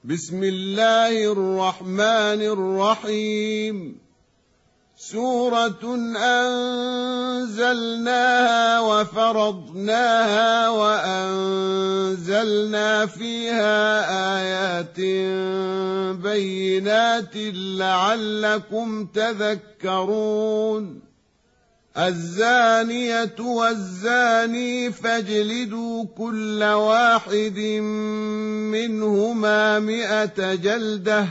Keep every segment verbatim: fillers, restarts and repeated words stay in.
بسم الله الرحمن الرحيم. سورة أنزلناها وفرضناها وأنزلنا فيها آيات بينات لعلكم تذكرون. الزانية والزاني فاجلدوا كل واحد منهما مئة جلدة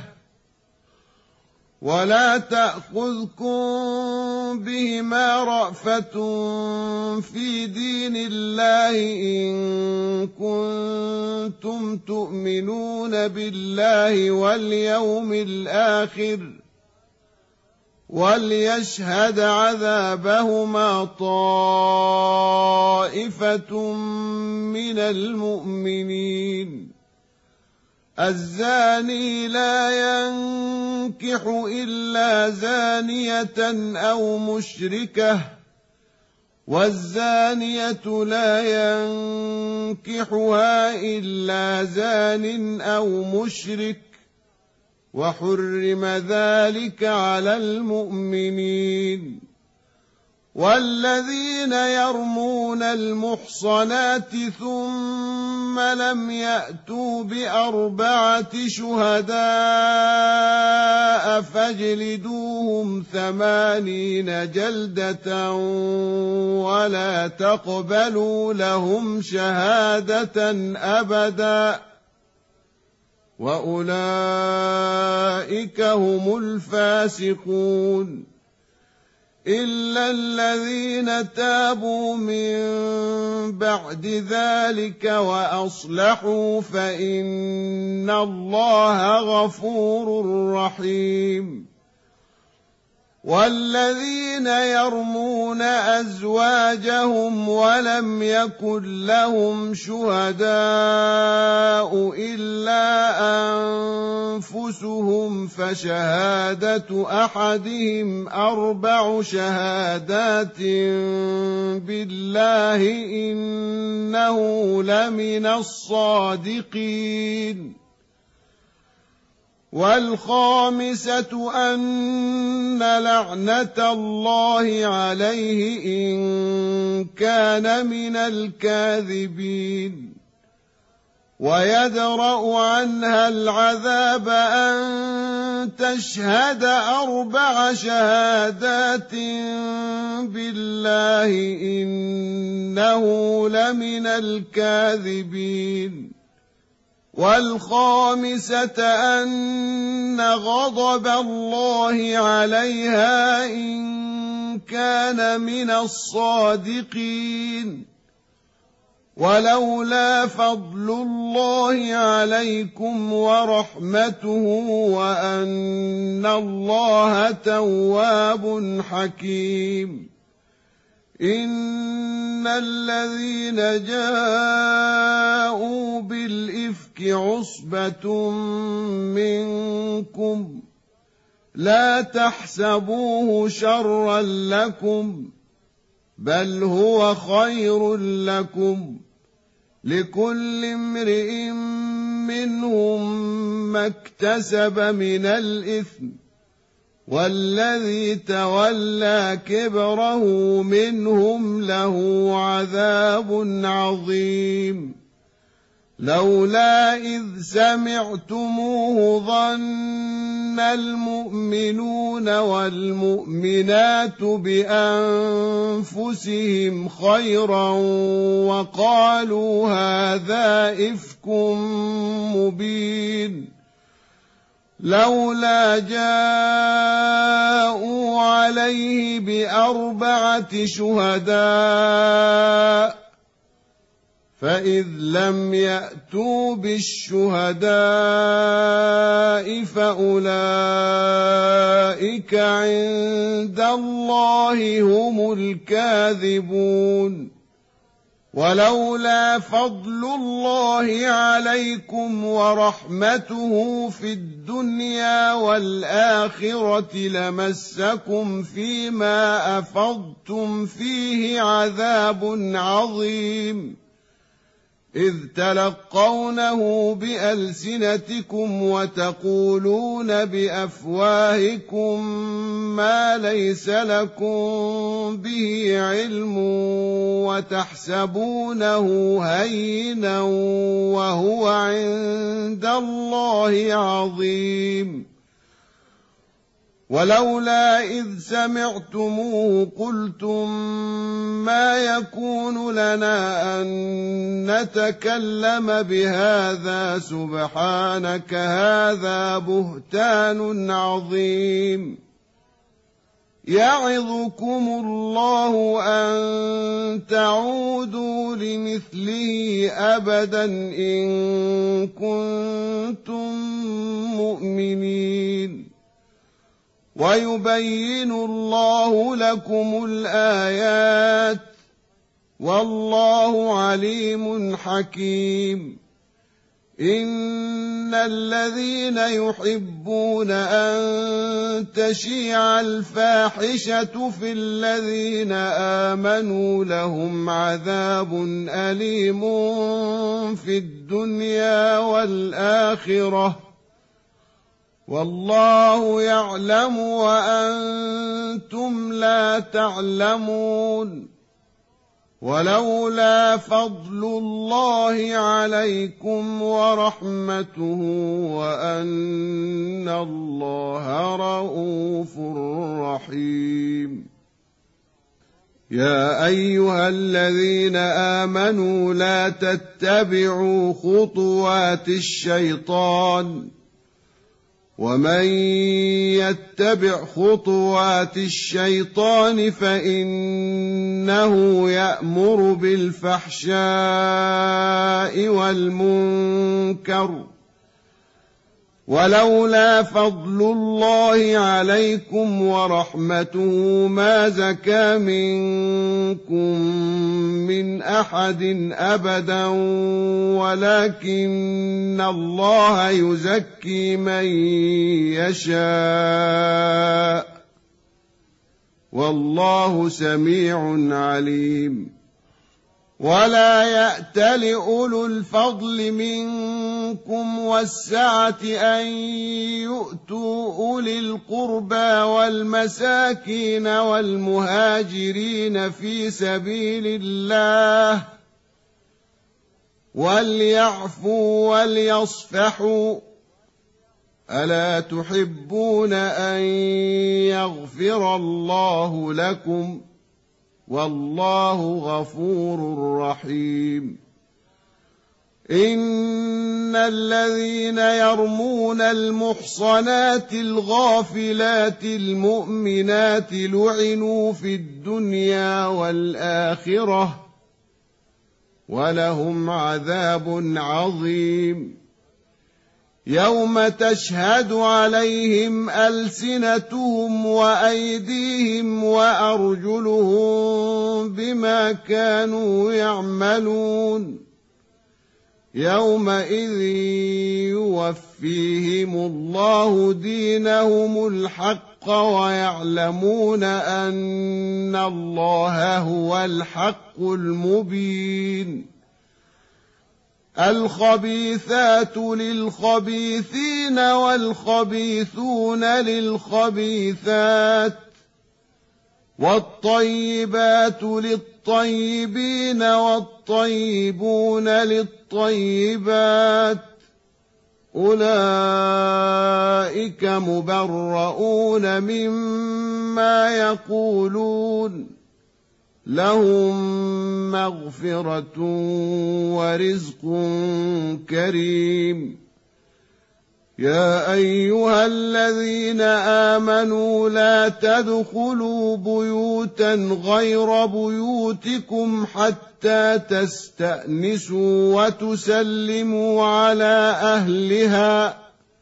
ولا تأخذكم بهما رأفة في دين الله إن كنتم تؤمنون بالله واليوم الآخر وليشهد عذابهما طائفة من المؤمنين. الزاني لا ينكح إلا زانية أو مشركة والزانية لا ينكحها إلا زان أو مشرك وحرم ذلك على المؤمنين. والذين يرمون المحصنات ثم لم يأتوا بأربعة شهداء فاجلدوهم ثمانين جلدة ولا تقبلوا لهم شهادة أبدا وأولئك هم الفاسقون. إلا الذين تابوا من بعد ذلك وأصلحوا فإن الله غفور رحيم. والذين يرمون أزواجهم ولم يكن لهم شهداء إلا أنفسهم فشهادة أحدهم أربع شهادات بالله إنه لمن الصادقين. والخامسة أن لعنة الله عليه إن كان من الكاذبين. ويدرأ عنها العذاب أن تشهد أربع شهادات بالله إنه لمن الكاذبين. والخامسة أن غضب الله عليها إن كان من الصادقين. ولولا فضل الله عليكم ورحمته وأن الله تواب حكيم. إن الذين جاءوا بالإفك عصبة منكم لا تحسبوه شرا لكم بل هو خير لكم لكل امرئ منهم ما اكتسب من الإثم والذي تولى كبره منهم له عذاب عظيم. لولا إذ سمعتموه ظن المؤمنون والمؤمنات بأنفسهم خيرا وقالوا هذا إفك مبين. لولا جاءوا عليه بأربعة شهداء فإذ لم يأتوا بالشهداء فأولئك عند الله هم الكاذبون. ولولا فضل الله عليكم ورحمته في الدنيا والآخرة لمسكم فيما أفضتم فيه عذاب عظيم. إذ تلقونه بألسنتكم وتقولون بأفواهكم ما ليس لكم به علم وتحسبونه هينا وهو عند الله عظيم. ولولا إذ سمعتموه قلتم ما يكون لنا أن نتكلم بهذا سبحانك هذا بهتان عظيم. يعظكم الله أن تعودوا لمثله أبدا إن كنتم مؤمنين. ويبين الله لكم الآيات والله عليم حكيم. إن الذين يحبون أن تشيع الفاحشة في الذين آمنوا لهم عذاب أليم في الدنيا والآخرة والله يعلم وأنتم لا تعلمون. ولولا فضل الله عليكم ورحمته وأن الله رءوف رحيم. يا أيها الذين آمنوا لا تتبعوا خطوات الشيطان ومن يتبع خطوات الشيطان فإنه يأمر بالفحشاء والمنكر. ولولا فضل الله عليكم ورحمته ما زكى منكم من أحد أبدا ولكن الله يزكي من يشاء والله سميع عليم. ولا يأتل أولو الفضل منكم والسعة أن يؤتوا أولي القربى والمساكين والمهاجرين في سبيل الله وليعفوا وليصفحوا ألا تحبون أن يغفر الله لكم والله غفور رحيم. إن الذين يرمون المحصنات الغافلات المؤمنات لعنوا في الدنيا والآخرة ولهم عذاب عظيم. يوم تشهد عليهم ألسنتهم وأيديهم وأرجلهم بما كانوا يعملون. يومئذ يوفيهم الله دينهم الحق ويعلمون أن الله هو الحق المبين. الخبيثات للخبيثين والخبيثون للخبيثات والطيبات للطيبين والطيبون للطيبات أولئك مبرؤون مما يقولون لهم مغفرة ورزق كريم. يا أيها الذين آمنوا لا تدخلوا بيوتا غير بيوتكم حتى تستأنسوا وتسلموا على أهلها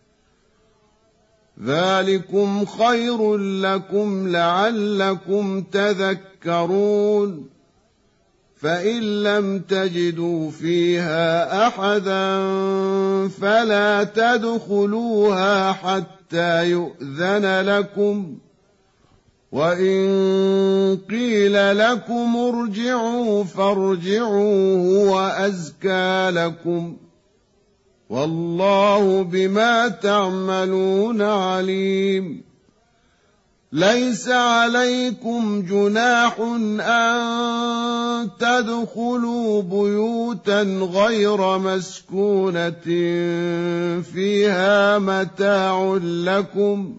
ذلكم خير لكم لعلكم تذكرون. فإن لم تجدوا فيها أحدا فلا تدخلوها حتى يؤذن لكم وإن قيل لكم ارجعوا فارجعوا هو أزكى لكم والله بما تعملون عليم ليس عليكم جناح أن تدخلوا بيوتا غير مسكونة فيها متاع لكم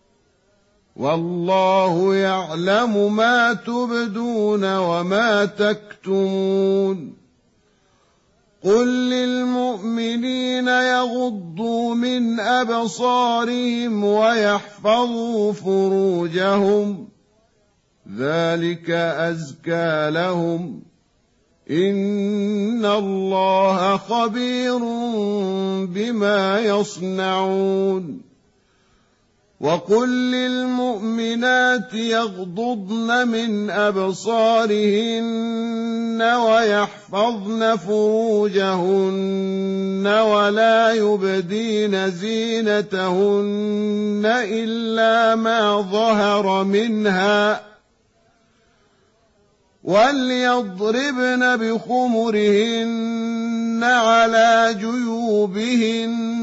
والله يعلم ما تبدون وما تكتمون قل للمؤمنين يغضوا من أبصارهم ويحفظوا فروجهم ذلك أزكى لهم إن الله خبير بما يصنعون وقل للمؤمنات يغضضن من أبصارهن ويحفظن فروجهن ولا يبدين زينتهن إلا ما ظهر منها وليضربن بخمرهن على جيوبهن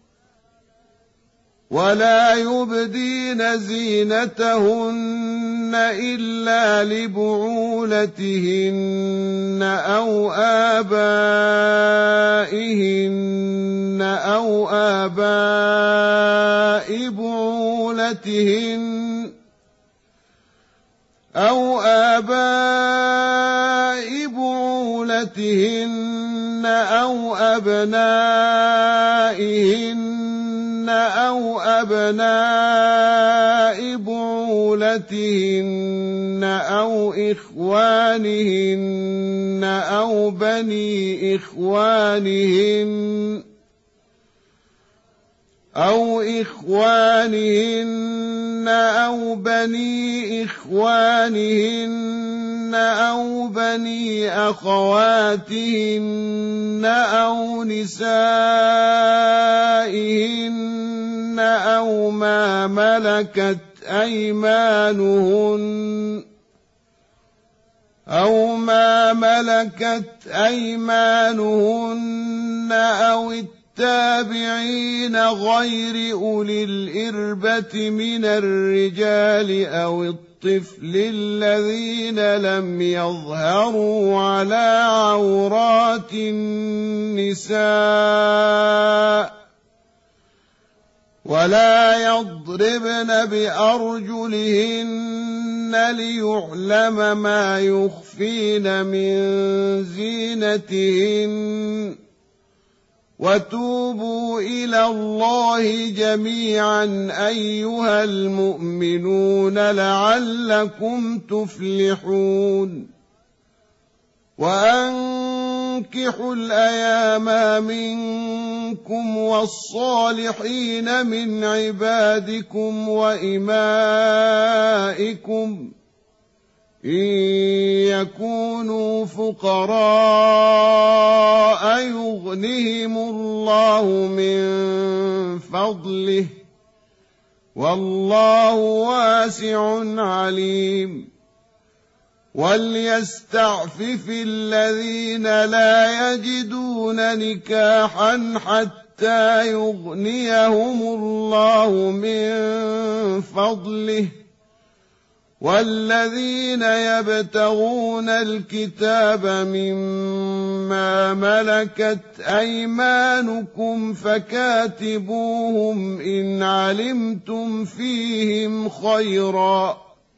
ولا يبدين زينتهن إلا لبعولتهن أو آبائهن أو آباء بعولتهن أو آباء بعولتهن أو أبنائهن أو أبناء بعولتهن أو إخوانهن أو بني إخوانهن أو إخوانهن أو بني إخوانهن أو بني أخواتهن أو نسائهن أو ما ملكت أيمانهن أو ما ملكت أيمانهن أو التابعين غير أولي الإربة من الرجال أو الطفل الذين لم يظهروا على عورات النساء ولا يضربن بأرجلهن ليعلم ما يخفين من زينتهن وتوبوا إلى الله جميعا أيها المؤمنون لعلكم تفلحون وأنكحوا الأيام منكم والصالحين من عبادكم وإمائكم إن يكونوا فقراء يغنهم الله من فضله والله واسع عليم وليستعفف الذين لا يجدون نكاحا حتى يغنيهم الله من فضله والذين يبتغون الكتاب مما ملكت أيمانكم فكاتبوهم إن علمتم فيهم خيرا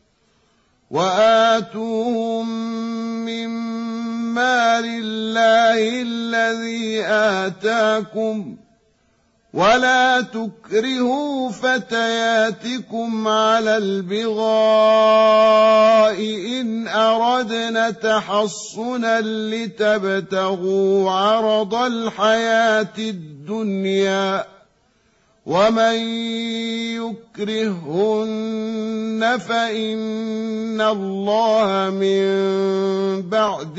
وآتوهم من مال الله الذي آتاكم ولا تكرهوا فتياتكم على البغاء إن أردنا تحصنا لتبتغوا عرض الحياة الدنيا ومن يكرهن فإن الله من بعد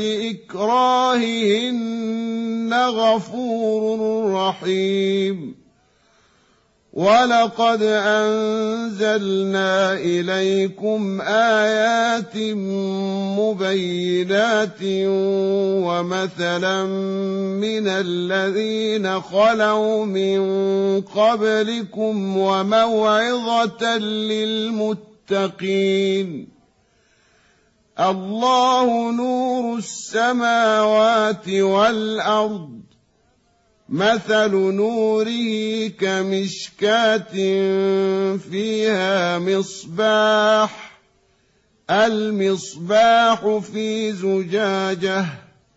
إكراههن غفور رحيم وَلَقَدْ أَنزَلْنَا إِلَيْكُمْ آيَاتٍ مُبَيِّنَاتٍ وَمَثَلًا مِّنَ الَّذِينَ خَلَوْا مِن قَبْلِكُمْ وَمَوْعِظَةً لِّلْمُتَّقِينَ. اللَّهُ نُورُ السَّمَاوَاتِ وَالْأَرْضِ، مَثَلُ نُورِهِ كَمِشْكَاةٍ فِيهَا مِصْبَاحٌ، الْمِصْبَاحُ فِي زُجَاجَةٍ،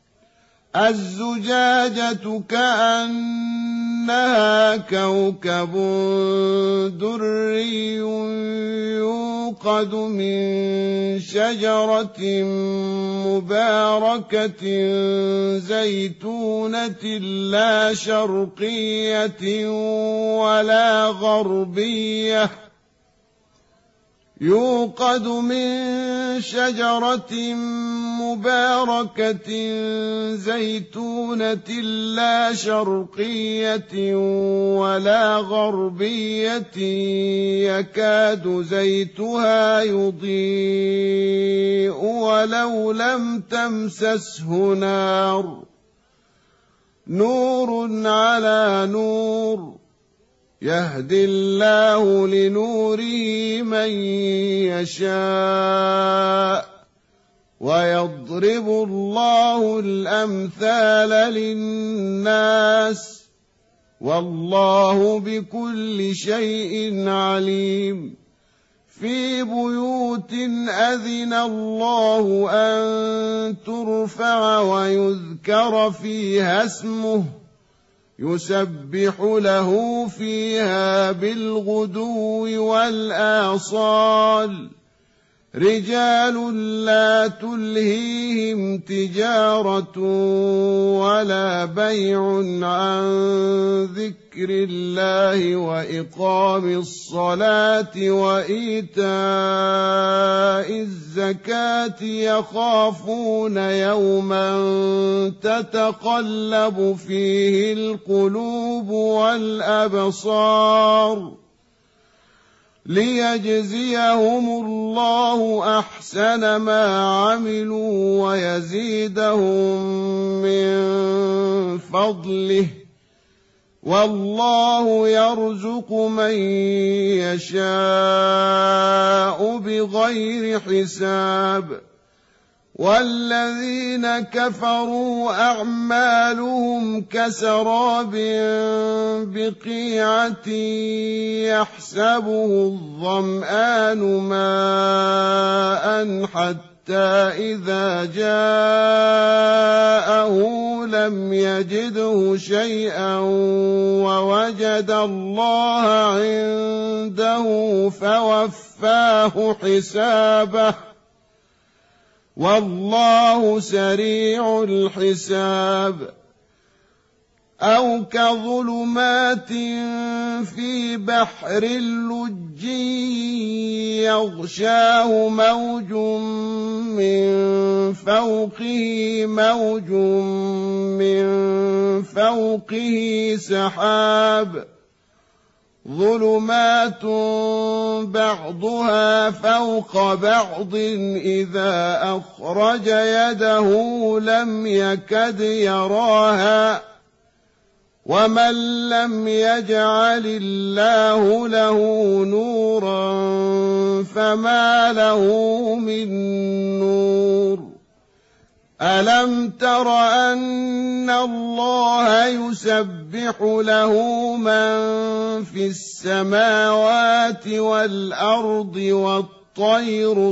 الزُّجَاجَةُ كَأَنَّهَا كَوْكَبٌ دُرِّيٌّ يُوقَدُ مِن شَجَرَةٍ مُّبَارَكَةٍ زَيْتُونَةٍ لَّا شَرْقِيَّةٍ وَلَا غَرْبِيَّةٍ يُوقَدُ مِن شَجَرَةٍ مُّبَارَكَةٍ زَيْتُونَةٍ لَّا شَرْقِيَّةٍ وَلَا غَرْبِيَّةٍ يَكَادُ زَيْتُهَا يُضِيءُ وَلَوْ لَمْ تَمْسَسْهُ نَارٌ، نُّورٌ عَلَىٰ نُورٍ، يَهْدِي اللَّهُ لِنُورِهِ مَن يَشَاءُ، وَيَضْرِبُ اللَّهُ الْأَمْثَالَ لِلنَّاسِ، وَاللَّهُ بِكُلِّ شَيْءٍ عَلِيمٌ. فِي بُيُوتٍ أَذِنَ اللَّهُ أَن تُرْفَعَ وَيُذْكَرَ فِيهَا اسْمُهُ يُسَبِّحُ لَهُ فِيهَا بِالْغُدُوِّ وَالْآصَالِ رِجَالٌ لَّا تُلْهِيهِمْ تِجَارَةٌ وَلَا بَيْعٌ عَن ذِكْرِ اللَّهِ وَإِقَامِ الصَّلَاةِ وَإِيتَاءِ الزَّكَاةِ يَخَافُونَ يَوْمًا تَتَقَلَّبُ فِيهِ الْقُلُوبُ وَالْأَبْصَارُ لِيَجْزِيَهُمُ اللَّهُ أَحْسَنَ مَا عَمِلُوا وَيَزِيدَهُم مِّن فَضْلِهِ، وَاللَّهُ يَرْزُقُ مَن يَشَاءُ بِغَيْرِ حِسَابٍ. وَالَّذِينَ كَفَرُوا أَعْمَالُهُمْ كَسَرَابٍ بِقِيعَةٍ يَحْسَبُهُ الظَّمْآنُ مَاءً حَتَّىٰ إِذَا جَاءَهُ لَمْ يَجِدْهُ شَيْئًا وَوَجَدَ اللَّهَ عِندَهُ فَوَفَّاهُ حِسَابَهُ، وَاللَّهُ سَرِيعُ الْحِسَابِ. أَوْ كَظُلُمَاتٍ فِي بَحْرٍ لُّجِّيٍّ يَغْشَاهُ مَوْجٌ مِّن فَوْقِهِ مَوْجٌ مِّن فَوْقِهِ سَحَابٌ، ظُلُمَاتٌ بَعْضُهَا فَوْقَ بَعْضٍ إِذَا أَخْرَجَ يَدَهُ لَمْ يَكَدْ يَرَاهَا، وَمَن لَّمْ يَجْعَلِ اللَّهُ لَهُ نُورًا فَمَا لَهُ مِن نُّورٍ. أَلَمْ تَرَ أَنَّ اللَّهَ يُسَبِّحُ لَهُ مَن فِي السَّمَاوَاتِ وَالْأَرْضِ وَالطَّيْرُ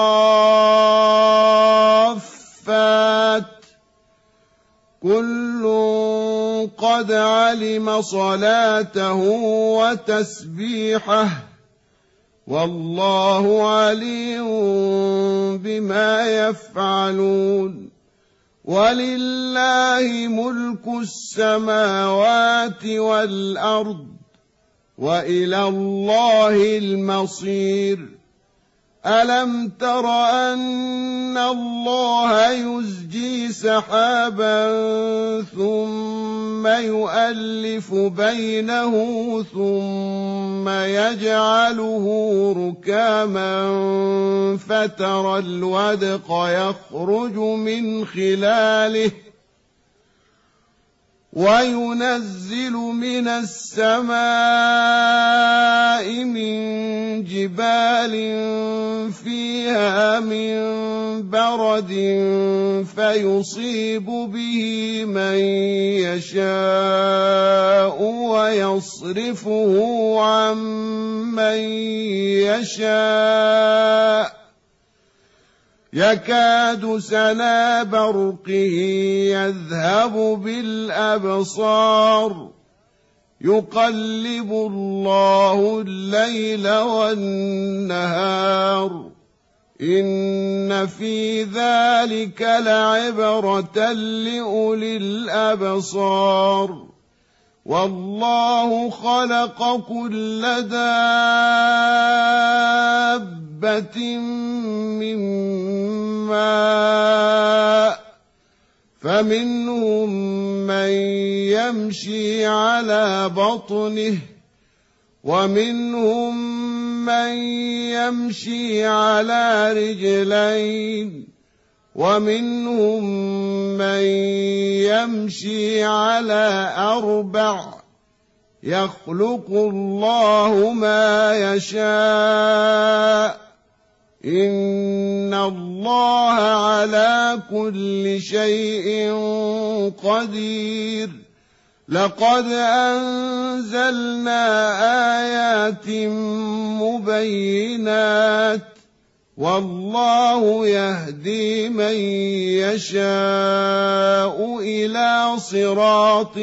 صَافَّاتٍ، كُلٌّ قَدْ عَلِمَ صَلَاتَهُ وَتَسْبِيحَهُ، وَاللَّهُ عَلِيمٌ بِمَا يَفْعَلُونَ. وَلِلَّهِ مُلْكُ السَّمَاوَاتِ وَالْأَرْضِ، وَإِلَى اللَّهِ الْمَصِيرُ. ألم تر أن الله يزجي سحابا ثم يؤلف بينه ثم يجعله ركاما فترى الودق يخرج من خلاله وينزل من السماء من جبال فيها من برد فيصيب به من يشاء ويصرفه عن من يشاء يكاد سنا برقه يذهب بالأبصار يقلب الله الليل والنهار إن في ذلك لعبرة لأولي الأبصار والله خلق كل دابة من ماء فمنهم من يمشي على بطنه ومنهم من يمشي على رجلين ومنهم من يمشي على أربع يخلق الله ما يشاء إن الله على كل شيء قدير لقد أنزلنا آيات مبينات والله يهدي من يشاء إلى صراط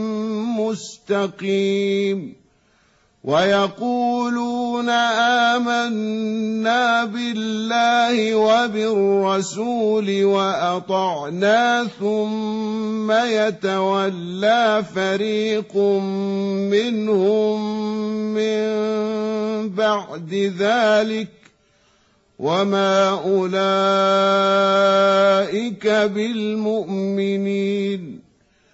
مستقيم ويقولون آمنا بالله وبالرسول وأطعنا ثم يتولى فريق منهم من بعد ذلك وما أولئك بالمؤمنين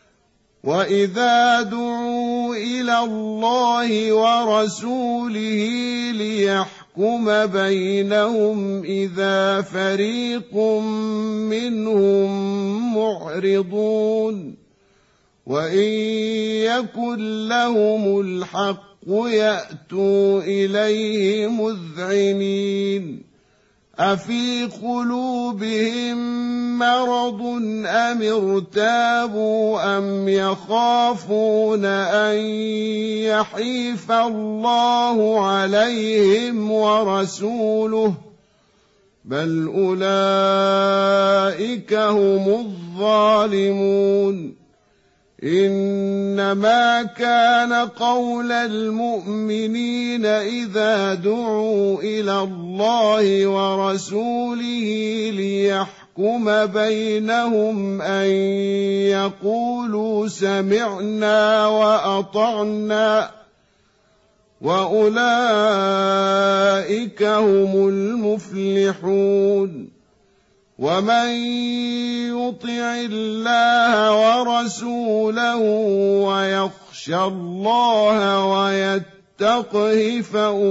وإذا دعوا إلى الله ورسوله ليحكم بينهم إذا فريق منهم معرضون وإن يكن لهم الحق يأتوا إليه مذعنين أفي قلوبهم مرض أم ارتابوا أم يخافون أن يحيف الله عليهم ورسوله بل أولئك هم الظالمون إنما كان قول المؤمنين إذا دعوا إلى الله ورسوله ليحكم بينهم أن يقولوا سمعنا وأطعنا وأولئك هم المفلحون ومن يطع الله ورسوله ويخشى الله ويتقه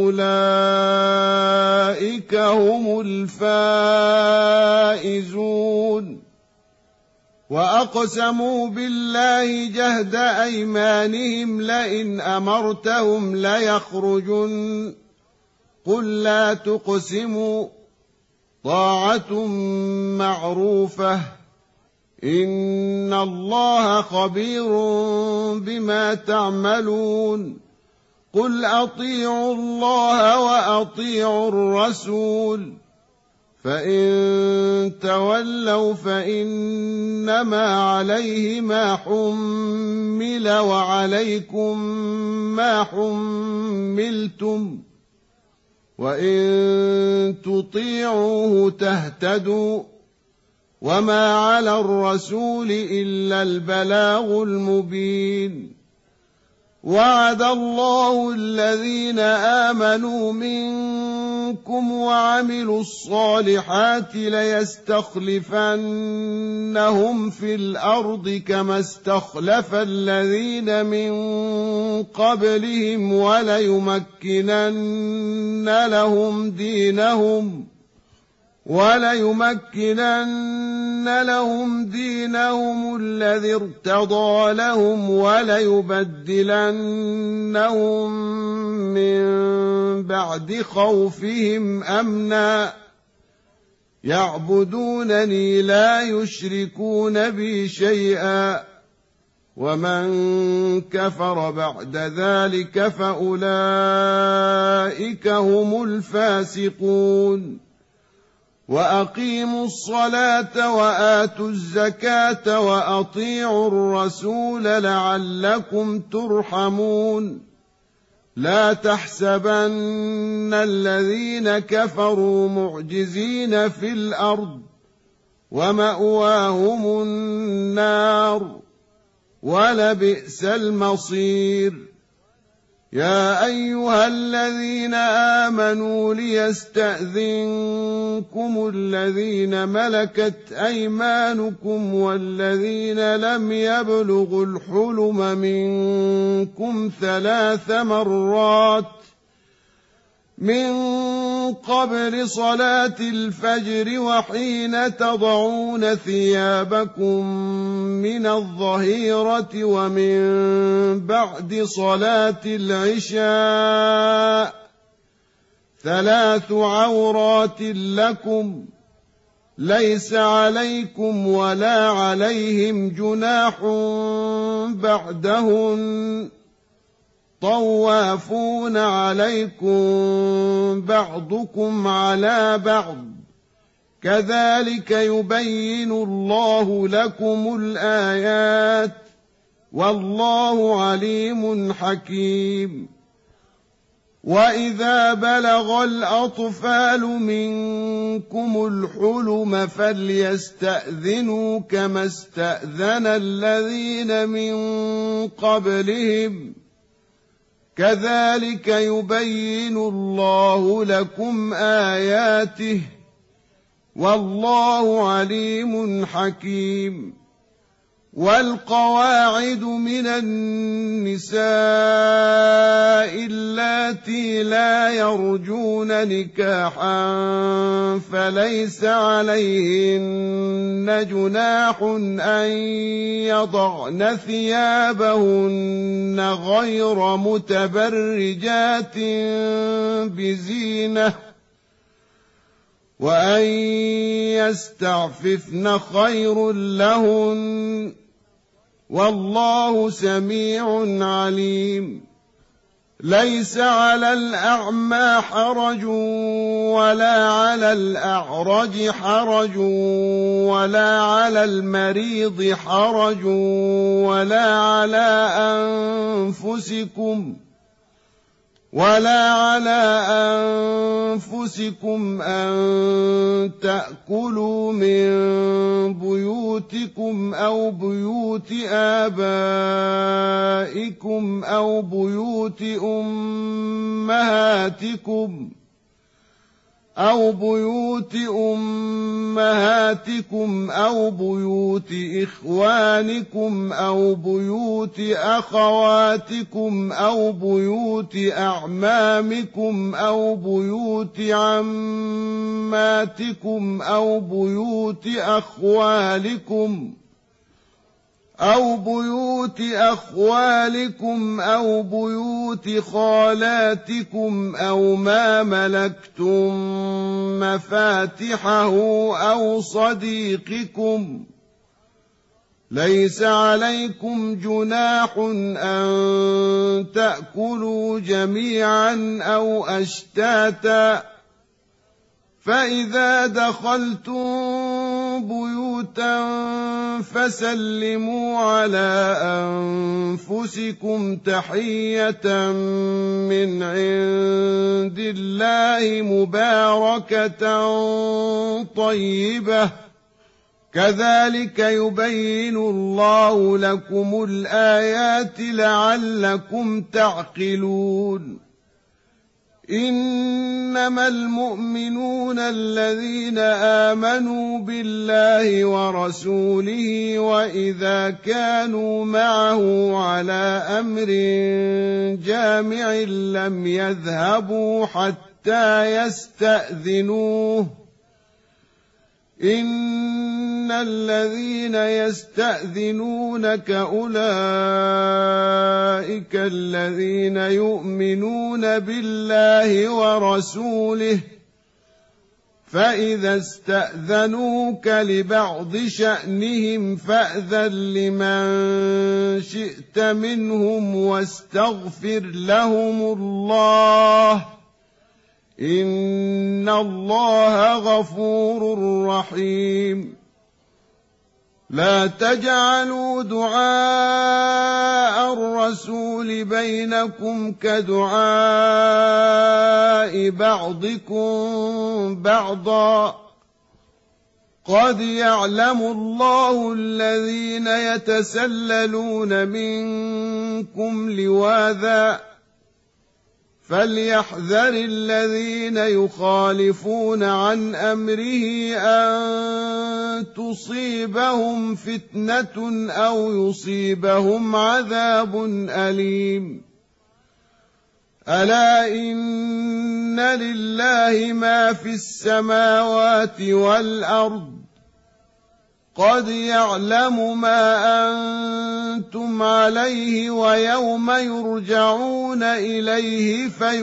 فأولئك هم الفائزون وأقسموا بالله جهد أيمانهم لئن أمرتهم ليخرجن قل لا تقسموا طاعة معروفة إن الله خبير بما تعملون قل أطيعوا الله وأطيعوا الرسول فإن تولوا فإنما عليه ما حمل وعليكم ما حملتم وإن تطيعوه تهتدوا وما على الرسول إلا البلاغ المبين وعد الله الذين آمنوا منكم وعملوا الصالحات ليستخلفنهم في الأرض كما استخلف الذين من قبلهم وليمكنن لهم دينهم وليمكنن لهم دينهم الذي ارتضى لهم وليبدلنهم من بعد خوفهم أمنا يعبدونني لا يشركون بي شيئا ومن كفر بعد ذلك فأولئك هم الفاسقون وأقيموا الصلاة وآتوا الزكاة وأطيعوا الرسول لعلكم ترحمون لا تحسبن الذين كفروا معجزين في الأرض ومأواهم النار ولبئس المصير يا أيها الذين آمنوا ليستأذنكم الذين ملكت أيمانكم والذين لم يبلغوا الحلم منكم ثلاث مرات من قبل صلاة الفجر وحين تضعون ثيابكم من الظهيرة ومن بعد صلاة العشاء ثلاث عورات لكم ليس عليكم ولا عليهم جناح بعدهن طوافون عليكم بعضكم على بعض كذلك يبين الله لكم الآيات والله عليم حكيم وإذا بلغ الأطفال منكم الحلم فليستأذنوا كما استأذن الذين من قبلهم كذلك يبين الله لكم آياته والله عليم حكيم والقواعد من النساء اللاتي لا يرجون نكاحا فليس عليهن جناح أن يضعن ثيابهن غير متبرجات بزينة وأن يستعففن خير لهن والله سميع عليم ليس على الأعمى حرج ولا على الأعرج حرج ولا على المريض حرج ولا على أنفسكم ولا على أنفسكم أن تأكلوا من بيوتكم أو بيوت آبائكم أو بيوت أمهاتكم أو بيوت أمهاتكم أو بيوت إخوانكم أو بيوت أخواتكم أو بيوت أعمامكم أو بيوت عماتكم أو بيوت أخوالكم أو بيوت أخوالكم أو بيوت خالاتكم أو ما ملكتم مفاتحه أو صديقكم ليس عليكم جناح أن تأكلوا جميعا أو أشتاتا فإذا دخلتم بيوتا فسلموا على أنفسكم تحية من عند الله مباركة طيبة كذلك يبين الله لكم الآيات لعلكم تعقلون إنما المؤمنون الذين آمنوا بالله ورسوله وإذا كانوا معه على أمر جامع لم يذهبوا حتى يستأذنوه إن الذين يستأذنونك أولئك الذين يؤمنون بالله ورسوله فإذا استأذنوك لبعض شأنهم فأذن لمن شئت منهم واستغفر لهم الله إن الله غفور رحيم لا تجعلوا دعاء الرسول بينكم كدعاء بعضكم بعضا قد يعلم الله الذين يتسللون منكم لواذا فليحذر الذين يخالفون عن أمره أن تصيبهم فتنة أو يصيبهم عذاب أليم ألا إن لله ما في السماوات والأرض قد يعلم ما أنتم عليه ويوم يرجعون إليه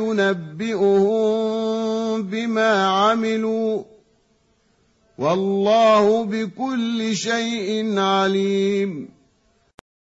فينبئهم بما عملوا والله بكل شيء عليم